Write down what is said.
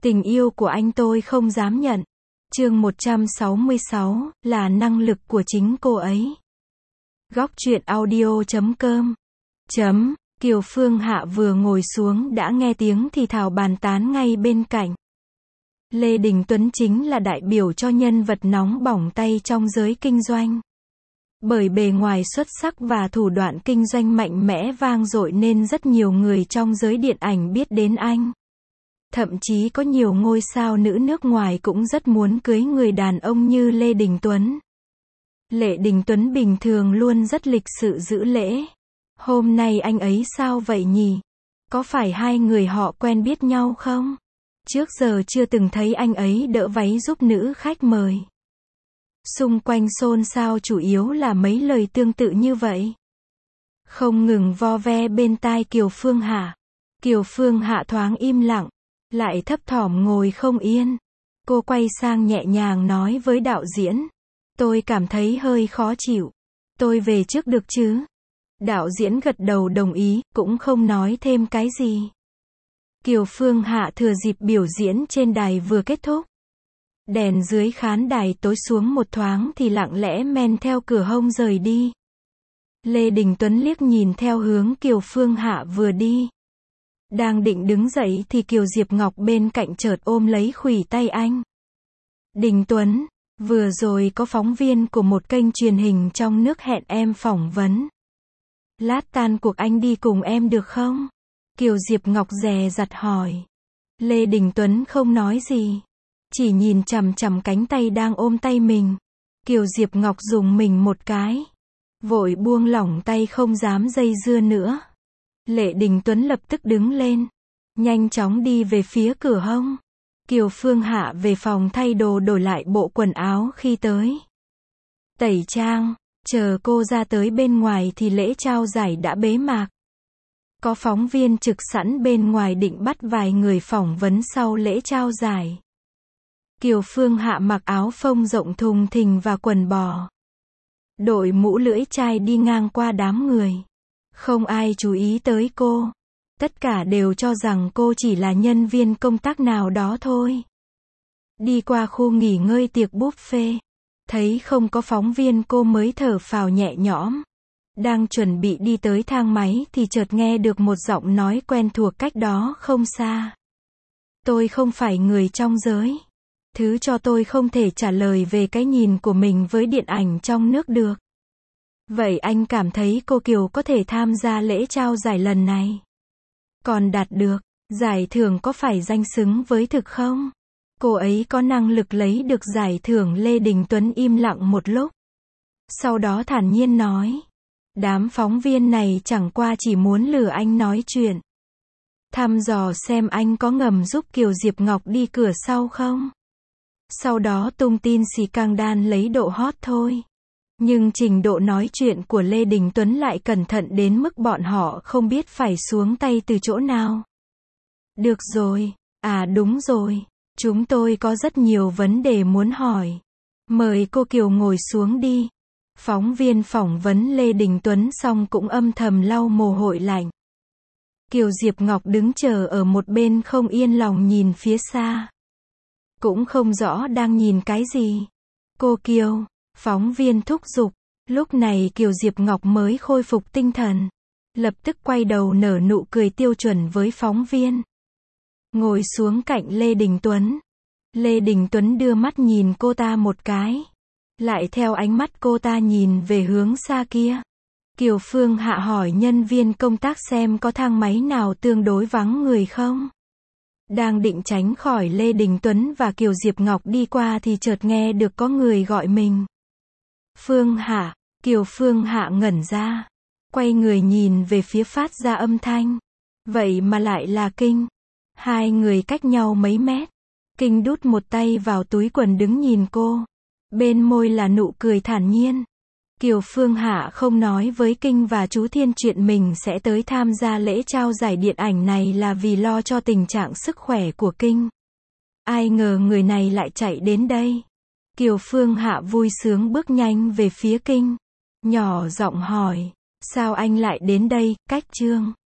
Tình yêu của anh tôi không dám nhận. Chương 166, là năng lực của chính cô ấy. Góc truyện audio.com. Kiều Phương Hạ vừa ngồi xuống đã nghe tiếng thì thào bàn tán ngay bên cạnh. Lê Đình Tuấn chính là đại biểu cho nhân vật nóng bỏng tay trong giới kinh doanh. Bởi bề ngoài xuất sắc và thủ đoạn kinh doanh mạnh mẽ vang dội nên rất nhiều người trong giới điện ảnh biết đến anh. Thậm chí có nhiều ngôi sao nữ nước ngoài cũng rất muốn cưới người đàn ông như Lê Đình Tuấn. Lê Đình Tuấn bình thường luôn rất lịch sự giữ lễ. Hôm nay anh ấy sao vậy nhỉ? Có phải hai người họ quen biết nhau không? Trước giờ chưa từng thấy anh ấy đỡ váy giúp nữ khách mời. Xung quanh xôn xao chủ yếu là mấy lời tương tự như vậy. Không ngừng vo ve bên tai Kiều Phương Hạ. Kiều Phương Hạ thoáng im lặng, lại thấp thỏm ngồi không yên. Cô quay sang nhẹ nhàng nói với đạo diễn. Tôi cảm thấy hơi khó chịu. Tôi về trước được chứ? Đạo diễn gật đầu đồng ý, cũng không nói thêm cái gì. Kiều Phương Hạ thừa dịp biểu diễn trên đài vừa kết thúc. Đèn dưới khán đài tối xuống một thoáng thì lặng lẽ men theo cửa hông rời đi. Lê Đình Tuấn liếc nhìn theo hướng Kiều Phương Hạ vừa đi. Đang định đứng dậy thì Kiều Diệp Ngọc bên cạnh chợt ôm lấy khuỷu tay anh. Đình Tuấn, vừa rồi có phóng viên của một kênh truyền hình trong nước hẹn em phỏng vấn. Lát tan cuộc anh đi cùng em được không? Kiều Diệp Ngọc dè dặt hỏi. Lê Đình Tuấn không nói gì, chỉ nhìn chằm chằm cánh tay đang ôm tay mình. Kiều Diệp Ngọc dùng mình một cái, vội buông lỏng tay không dám dây dưa nữa. Lê Đình Tuấn lập tức đứng lên, nhanh chóng đi về phía cửa hông. Kiều Phương Hạ về phòng thay đồ đổi lại bộ quần áo khi tới. Tẩy trang, chờ cô ra tới bên ngoài thì lễ trao giải đã bế mạc. Có phóng viên trực sẵn bên ngoài định bắt vài người phỏng vấn sau lễ trao giải. Kiều Phương Hạ mặc áo phông rộng thùng thình và quần bò. Đội mũ lưỡi chai đi ngang qua đám người. Không ai chú ý tới cô. Tất cả đều cho rằng cô chỉ là nhân viên công tác nào đó thôi. Đi qua khu nghỉ ngơi tiệc buffet. Thấy không có phóng viên cô mới thở phào nhẹ nhõm. Đang chuẩn bị đi tới thang máy thì chợt nghe được một giọng nói quen thuộc cách đó không xa. Tôi không phải người trong giới. Thứ cho tôi không thể trả lời về cái nhìn của mình với điện ảnh trong nước được. Vậy anh cảm thấy cô Kiều có thể tham gia lễ trao giải lần này? Còn đạt được giải thưởng có phải danh xứng với thực không? Cô ấy có năng lực lấy được giải thưởng? Lê Đình Tuấn im lặng một lúc. Sau đó thản nhiên nói. Đám phóng viên này chẳng qua chỉ muốn lừa anh nói chuyện. Thăm dò xem anh có ngầm giúp Kiều Diệp Ngọc đi cửa sau không? Sau đó tung tin scandal lấy độ hot thôi. Nhưng trình độ nói chuyện của Lê Đình Tuấn lại cẩn thận đến mức bọn họ không biết phải xuống tay từ chỗ nào. Được rồi, đúng rồi. Chúng tôi có rất nhiều vấn đề muốn hỏi. Mời cô Kiều ngồi xuống đi. Phóng viên phỏng vấn Lê Đình Tuấn xong cũng âm thầm lau mồ hôi lạnh. Kiều Diệp Ngọc đứng chờ ở một bên không yên lòng nhìn phía xa. Cũng không rõ đang nhìn cái gì. Cô Kiều, phóng viên thúc giục. Lúc này Kiều Diệp Ngọc mới khôi phục tinh thần. Lập tức quay đầu nở nụ cười tiêu chuẩn với phóng viên. Ngồi xuống cạnh Lê Đình Tuấn. Lê Đình Tuấn đưa mắt nhìn cô ta một cái. Lại theo ánh mắt cô ta nhìn về hướng xa kia. Kiều Phương Hạ hỏi nhân viên công tác xem có thang máy nào tương đối vắng người không. Đang định tránh khỏi Lê Đình Tuấn và Kiều Diệp Ngọc đi qua thì chợt nghe được có người gọi mình. Phương Hạ, Kiều Phương Hạ ngẩn ra. Quay người nhìn về phía phát ra âm thanh. Vậy mà lại là Kinh. Hai người cách nhau mấy mét. Kinh đút một tay vào túi quần đứng nhìn cô. Bên môi là nụ cười thản nhiên. Kiều Phương Hạ không nói với Kinh và chú Thiên chuyện mình sẽ tới tham gia lễ trao giải điện ảnh này là vì lo cho tình trạng sức khỏe của Kinh. Ai ngờ người này lại chạy đến đây. Kiều Phương Hạ vui sướng bước nhanh về phía Kinh. Nhỏ giọng hỏi, sao anh lại đến đây, Cách Trương?